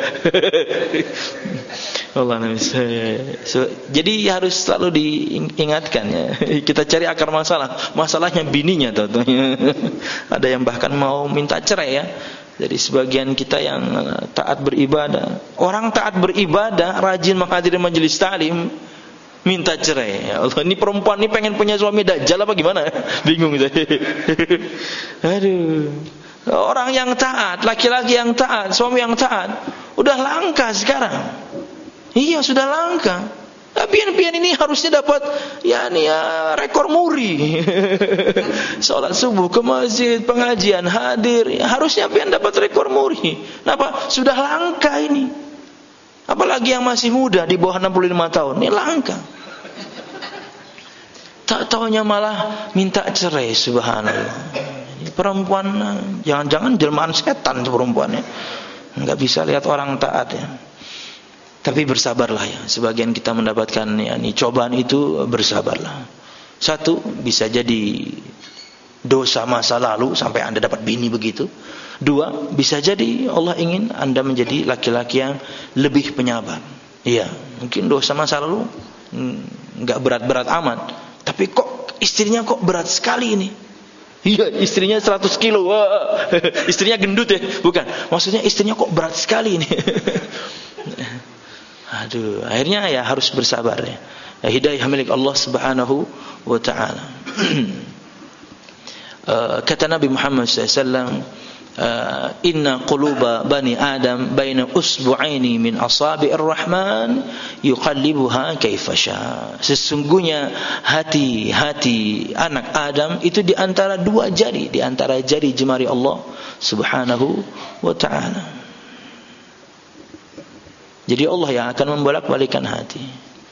Allah nabi. So, jadi harus selalu diingatkan ya. Kita cari akar masalah. Masalahnya bininya tatonya. Ada yang bahkan mau minta cerai ya. Jadi sebagian kita yang taat beribadah, orang taat beribadah, rajin menghadiri majelis taklim, minta cerai. Ya Allah, ini perempuan ini pengen punya suami dajjal apa gimana? Bingung saya. Aduh. Orang yang taat, laki-laki yang taat, suami yang taat, udah langka sekarang. Iya, sudah langka. Pian-pian ini harusnya dapat ya nih ya, rekor muri. Salat subuh ke masjid, pengajian hadir, ya, harusnya pian dapat rekor muri. Kenapa? Sudah langka ini. Apalagi yang masih muda di bawah enam puluh lima tahun, ini langka. Tak taunya malah minta cerai, subhanallah. Ini perempuan, jangan-jangan jelmaan setan tuh perempuannya. Enggak bisa lihat orang taat ya. Tapi bersabarlah ya. Sebagian kita mendapatkan ya, ini cobaan itu bersabarlah. Satu, bisa jadi dosa masa lalu sampai Anda dapat bini begitu. Dua, bisa jadi Allah ingin Anda menjadi laki-laki yang lebih penyabar. Iya, mungkin dosa masa lalu enggak berat-berat amat, tapi kok istrinya kok berat sekali ini. Iya, istrinya seratus kilo. Wah, istrinya gendut ya? Bukan. Maksudnya istrinya kok berat sekali ini. Aduh, akhirnya ya harus bersabar ya. Ya, hidayah milik Allah Subhanahu wa taala. uh, kata Nabi Muhammad sallallahu alaihi wasallam, uh, inna quluba bani Adam baina usbu'aini min asabi'ir rahman yuqallibuha kaifa syaa. Sesungguhnya hati-hati anak Adam itu di antara dua jari, di antara jari jemari Allah Subhanahu wa taala. Jadi Allah yang akan membolak-balikan hati.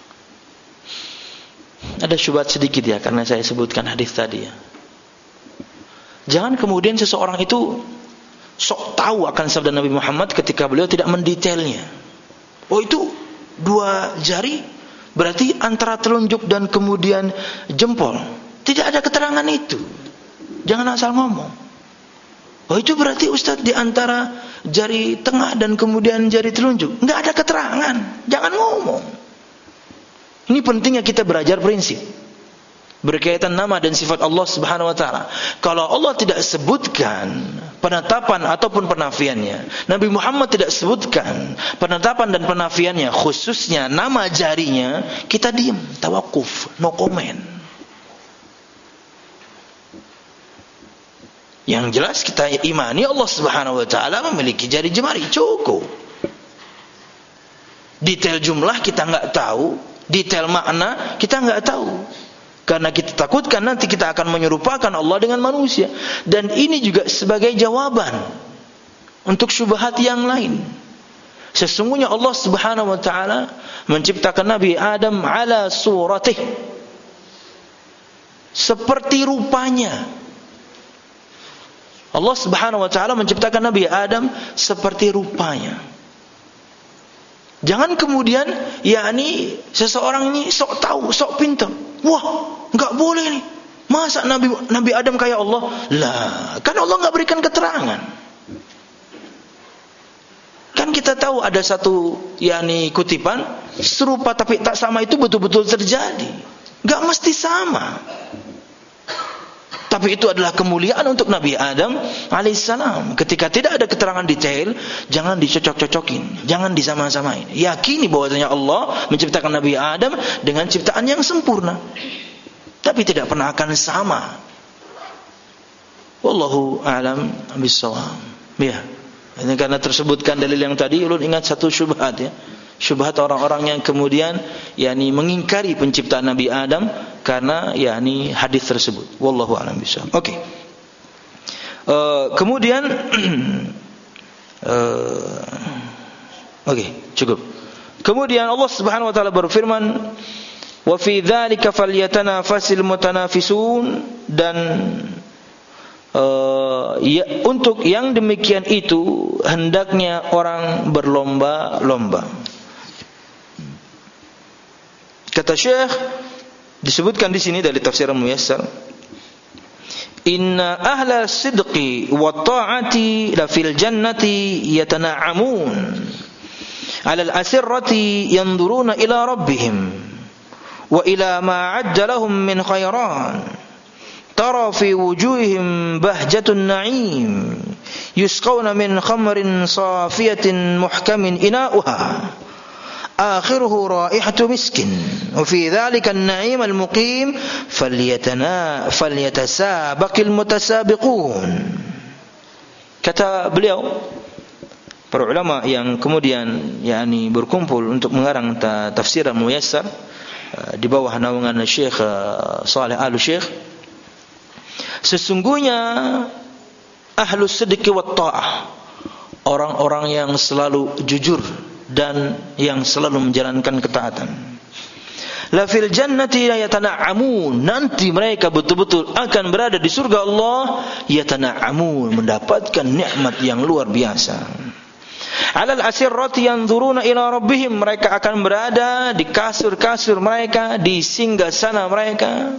Ada syubhat sedikit ya, karena saya sebutkan hadis tadi ya. Jangan kemudian seseorang itu sok tahu akan sabda Nabi Muhammad ketika beliau tidak mendetailnya. Oh itu dua jari berarti antara telunjuk dan kemudian jempol. Tidak ada keterangan itu. Jangan asal ngomong. Oh itu berarti Ustaz di antara jari tengah dan kemudian jari telunjuk. Enggak ada keterangan. Jangan ngomong. Ini pentingnya kita belajar prinsip berkaitan nama dan sifat Allah Subhanahu wa taala. Kalau Allah tidak sebutkan penetapan ataupun penafiannya, Nabi Muhammad tidak sebutkan penetapan dan penafiannya, khususnya nama jarinya, kita diam, tawakuf, no comment. Yang jelas kita imani Allah Subhanahu wa taala memiliki jari jemari, cukup. Detail jumlah kita enggak tahu, detail makna kita enggak tahu. Karena kita takutkan nanti kita akan menyerupakan Allah dengan manusia. Dan ini juga sebagai jawaban untuk syubhat yang lain. Sesungguhnya Allah Subhanahu wa taala menciptakan Nabi Adam ala suratih, seperti rupanya. Allah Subhanahu wa taala menciptakan Nabi Adam seperti rupanya. Jangan kemudian yakni seseorang ini sok tahu, sok pintar. Wah, enggak boleh nih. Masa Nabi Nabi Adam kayak Allah? Lah, kan Allah enggak berikan keterangan. Kan kita tahu ada satu yakni kutipan serupa tapi tak sama itu betul-betul terjadi. Enggak mesti sama. Tapi itu adalah kemuliaan untuk Nabi Adam alaihissalam. Ketika tidak ada keterangan detail, jangan dicocok-cocokin, jangan disama-samain. Yakini bahwasanya Allah menciptakan Nabi Adam dengan ciptaan yang sempurna, tapi tidak pernah akan sama. Wallahu a'lam bishawab. Ya, ini karena tersebutkan dalil yang tadi, ulun ingat satu syubhat ya. Syubhat orang-orang yang kemudian yakni mengingkari penciptaan Nabi Adam karena yakni hadis tersebut. Wallahu a'lam bishawab. Oke. Okay. Uh, kemudian uh, oke, okay, cukup. Kemudian Allah Subhanahu wa taala berfirman, "Wa fi dzalika falyatanafasil mutanafisun," dan uh, ya, untuk yang demikian itu hendaknya orang berlomba-lomba. Kata Syekh, disebutkan di sini dari tafsir Muyassar, inna ahla sidqi wa ta'ati la fil jannati yatana'amun 'ala al-asirrati yanzuruna ila rabbihim wa ila ma 'adda lahum min khairan tara fi wujuhihim bahjatun na'im yusqawna min khamrin safiyatin muhkamin ina'uha akhiruhu raihatu miskin wa fi dhalika an-na'im al-muqim falyatana falyatasabaqil mutasabiqun. Kata beliau, para ulama yang kemudian yakni berkumpul untuk mengarang tafsir Muyassar di bawah naungan Syekh Saleh Al-Syekh, sesungguhnya ahlus sidqi wat ta'ah, orang-orang yang selalu jujur dan yang selalu menjalankan ketaatan. La fil jannati yatana'amun, nanti mereka betul-betul akan berada di surga Allah, yatana'amun, mendapatkan nikmat yang luar biasa. Alal asirrati yanzuruna ila rabbihim, mereka akan berada di kasur-kasur mereka, di singgasana mereka,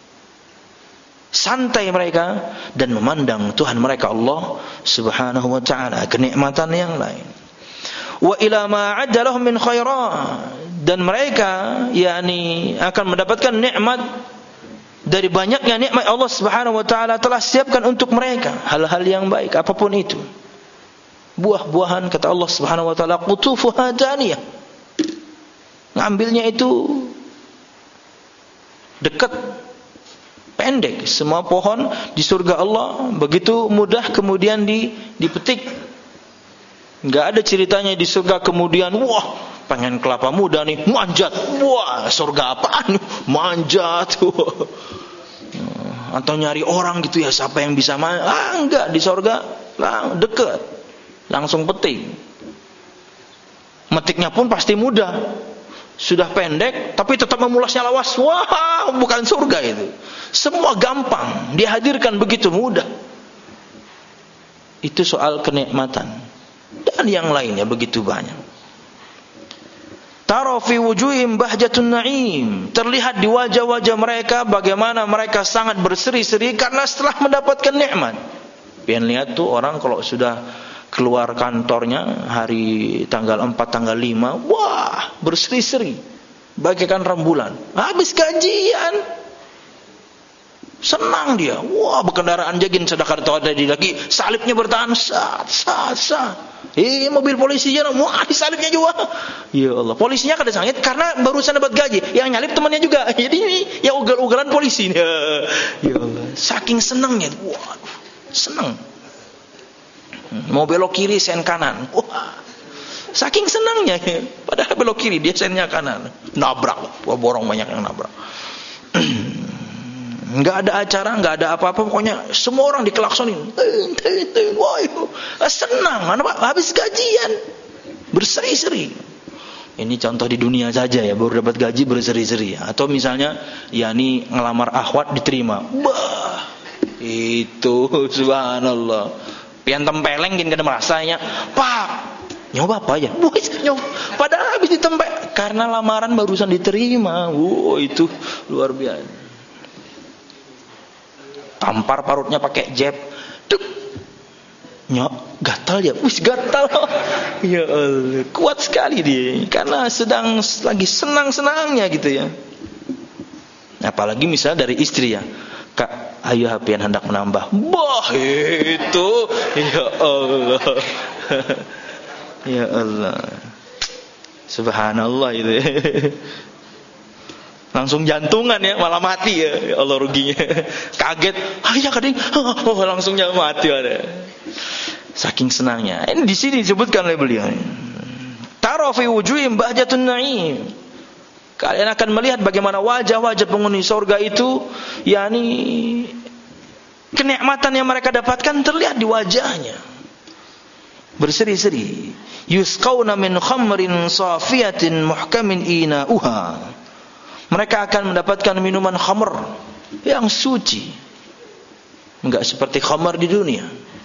santai mereka dan memandang Tuhan mereka Allah Subhanahu wa taala, kenikmatan yang lain. Wa ila ma 'adda lahum min khairat, dan mereka yakni akan mendapatkan nikmat dari banyaknya nikmat Allah Subhanahu wa taala telah siapkan untuk mereka, hal-hal yang baik apapun itu. Buah-buahan kata Allah Subhanahu wa taala qutufuha daniyah, ngambilnya itu dekat, pendek. Semua pohon di surga Allah begitu mudah kemudian di, dipetik. Enggak ada ceritanya di surga kemudian wah pengen kelapa muda nih manjat, wah surga apaan manjat, atau nyari orang gitu ya siapa yang bisa manjat. Ah enggak, di surga lang dekat, langsung petik. Metiknya pun pasti mudah, sudah pendek tapi tetap memulasnya lawas. Wah bukan surga itu, semua gampang dihadirkan begitu mudah. Itu soal kenikmatan. Dan yang lainnya begitu banyak. Tara fi wujuhim bahjatun na'im, terlihat di wajah-wajah mereka bagaimana mereka sangat berseri-seri karena setelah mendapatkan nikmat. Pian lihat tuh orang kalau sudah keluar kantornya hari tanggal empat, tanggal lima, wah berseri-seri bagaikan rembulan. Habis gajian senang dia, wah berkendaraan jagin sedekah tadi lagi, salibnya bertahan sat sat sat. Eh mobil polisinya, wah disalibnya juga. Ya Allah, polisinya kada sangit karena barusan dapat gaji, yang nyalip temannya juga. Jadi ini yang ugal-ugalan polisi. Ya Allah, saking senangnya, wah senang. Mau belok kiri sen kanan, wah saking senangnya. Padahal belok kiri dia sennya kanan, nabrak, wah borong banyak yang nabrak. Enggak ada acara, enggak ada apa-apa, pokoknya semua orang dikelaksonin. Wah, senang, habis gajian berseri-seri. Ini contoh di dunia saja ya, baru dapat gaji berseri-seri. Atau misalnya, ya ini ngelamar akhwat diterima. Bah, itu subhanallah. Pian tempeleng gini kada merasanya, Pak, nyoba apa aja? Wah, nyoba. Padahal habis ditempel karena lamaran barusan diterima. Wow, itu luar biasa. Tampar parutnya pakai jab. Duk. Nyok, gatal ya. Wis gatal. Ya Allah, kuat sekali dia karena sedang lagi senang-senangnya gitu ya. Apalagi misalnya dari istri ya. Kak, ayo hapian hendak menambah. Bah, itu ya Allah. Ya Allah. Subhanallah itu. Langsung jantungan ya, malah mati ya. Ya Allah ruginya. Kaget. Ah ya kadang oh, langsung mati ada. Saking senangnya. Ini di sini disebutkan oleh beliau. Tara fi wujuhihim bahjatun na'im. Kalian akan melihat bagaimana wajah-wajah penghuni surga itu, yakni kenikmatan yang mereka dapatkan terlihat di wajahnya. Berseri-seri. Yusqauna min khamrin safiyatin muhkamin ina'uha. Mereka akan mendapatkan minuman khamr yang suci. Enggak seperti khamr di dunia.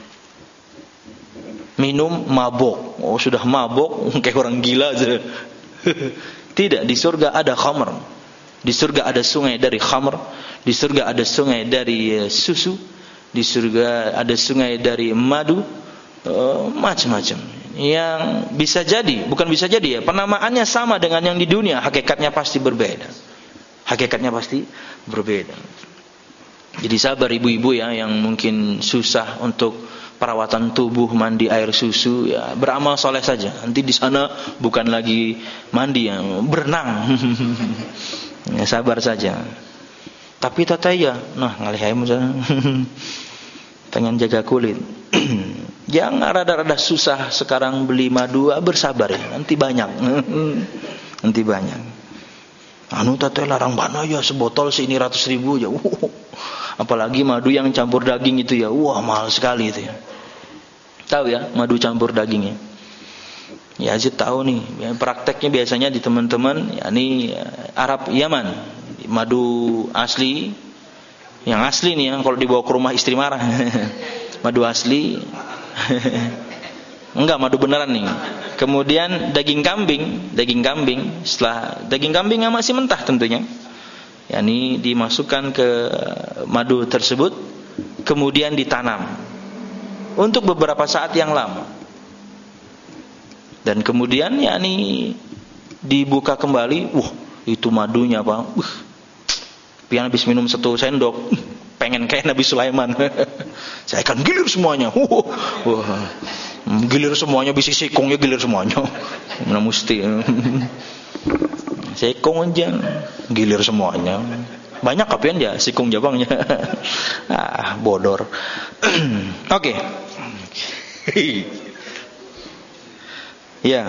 Minum mabok. Oh, sudah mabok kayak orang gila aja. Tidak, di surga ada khamr. Di surga ada sungai dari khamr. Di surga ada sungai dari susu. Di surga ada sungai dari madu. Uh, macam-macam. Yang bisa jadi, bukan bisa jadi ya, penamaannya sama dengan yang di dunia, hakikatnya pasti berbeda. Hakikatnya pasti berbeda. Jadi sabar ibu-ibu ya yang mungkin susah untuk perawatan tubuh, mandi air susu, ya beramal soleh saja. Nanti di sana bukan lagi mandi, ya berenang. Ya sabar saja. Tapi tata ya, nah ngalih ayam saja. Pengen jaga kulit. Yang rada-rada susah sekarang beli madu, bersabar ya. Nanti banyak. Nanti banyak. Anu tata larang bana ya sebotol sini ratus ribu ya. Uh, apalagi madu yang campur daging itu ya. Wah mahal sekali itu ya. Tahu ya madu campur dagingnya. Ya Azid tahu nih. Ya, prakteknya biasanya di teman-teman, yakni Arab Yaman. Madu asli, yang asli nih ya. Kalau dibawa ke rumah istri marah. Madu asli. Enggak, madu beneran nih. Kemudian daging kambing, daging kambing, setelah daging kambing yang masih mentah tentunya, yakni dimasukkan ke madu tersebut, kemudian ditanam untuk beberapa saat yang lama, dan kemudian yakni dibuka kembali. Wah, itu madunya apa? Uh, pian habis minum satu sendok, uh, pengen kayak Nabi Sulaiman. Saya akan gilir semuanya. Uh, wah. Gilir semuanya, bisi sikungnya gilir semuanya. Mana mesti. Sikung aja gilir semuanya. Banyak kapian ya sikung jabangnya. Ah, bodor. Oke. Okay. Ya.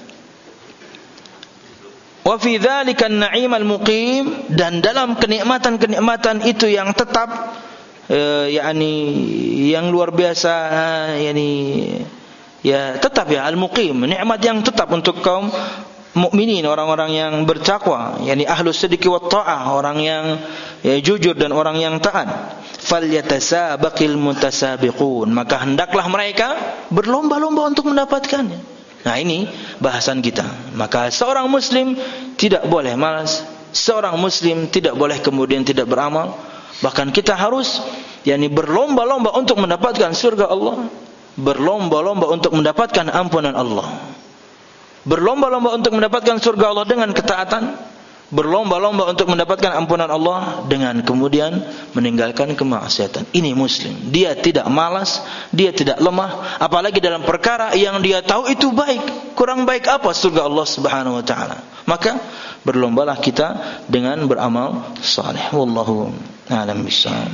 Wa fi dzalika an-na'im al-muqim, dan dalam kenikmatan-kenikmatan itu yang tetap, uh, yakni yang luar biasa, uh, yakni ya tetap ya al-muqim, nikmat yang tetap untuk kaum mukminin, orang-orang yang bertakwa, yakni ahlus sidqi wat ta'ah, orang yang ya, jujur dan orang yang taat. Falyatasabaqil mutasabiqun, maka hendaklah mereka berlomba-lomba untuk mendapatkannya. Nah ini bahasan kita. Maka seorang muslim tidak boleh malas, seorang muslim tidak boleh kemudian tidak beramal, bahkan kita harus yakni berlomba-lomba untuk mendapatkan surga Allah, berlomba-lomba untuk mendapatkan ampunan Allah, berlomba-lomba untuk mendapatkan surga Allah dengan ketaatan, berlomba-lomba untuk mendapatkan ampunan Allah dengan kemudian meninggalkan kemaksiatan. Ini muslim, dia tidak malas, dia tidak lemah, apalagi dalam perkara yang dia tahu itu baik. Kurang baik apa surga Allah Subhanahu wa taala? Maka berlombalah kita dengan beramal saleh. Wallahu a'lam bishawab.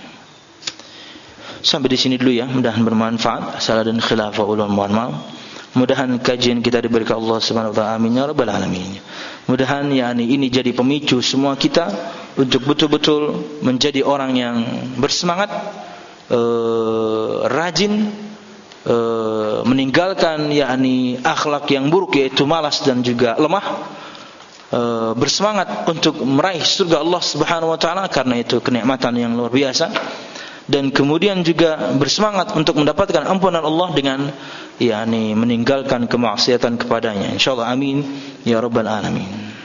Sampai di sini dulu ya, mudah-mudahan bermanfaat. Salah dan khilafah ulun mohon maaf. Mudah-mudahan kajian kita diberikan Allah Subhanahu wa taala. Amin ya rabbal alamin. Mudah-mudahan yakni ini jadi pemicu semua kita untuk betul-betul menjadi orang yang bersemangat, uh, rajin, uh, meninggalkan yakni akhlak yang buruk yaitu malas dan juga lemah, uh, bersemangat untuk meraih surga Allah Subhanahu wa taala karena itu kenikmatan yang luar biasa, dan kemudian juga bersemangat untuk mendapatkan ampunan Allah dengan yakni meninggalkan kemaksiatan kepadanya. Insyaallah, amin ya rabbal alamin.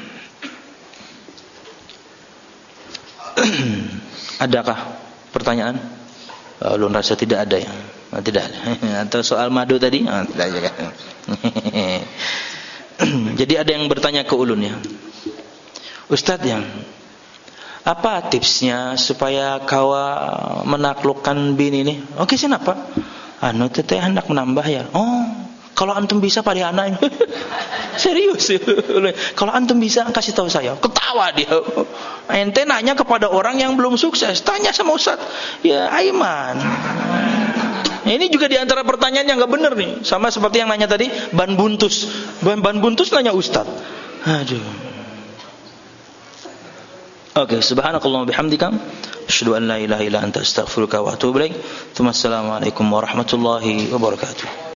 Adakah pertanyaan? Ulun rasa tidak ada ya. Tidak ada. Atau soal madu tadi? Oh, tidak juga. Jadi ada yang bertanya ke ulun ya, Ustaz yang apa tipsnya supaya kawa menaklukkan bini ini? Oke, kenapa? Anu teteh hendak menambah ya. Oh, kalau antum bisa pada anak. Serius. Kalau antum bisa kasih tahu saya. Ketawa dia. Ente nanya kepada orang yang belum sukses, tanya sama Ustaz. Ya, Aiman. Ini juga di antara pertanyaan yang enggak benar nih. Sama seperti yang nanya tadi, ban buntus. Ban, ban buntus nanya Ustaz. Aduh. Oke, subhanakallahumma bihamdika asyhadu an la ilaha illa anta astaghfiruka wa atubu ilaik. Assalamualaikum warahmatullahi wabarakatuh.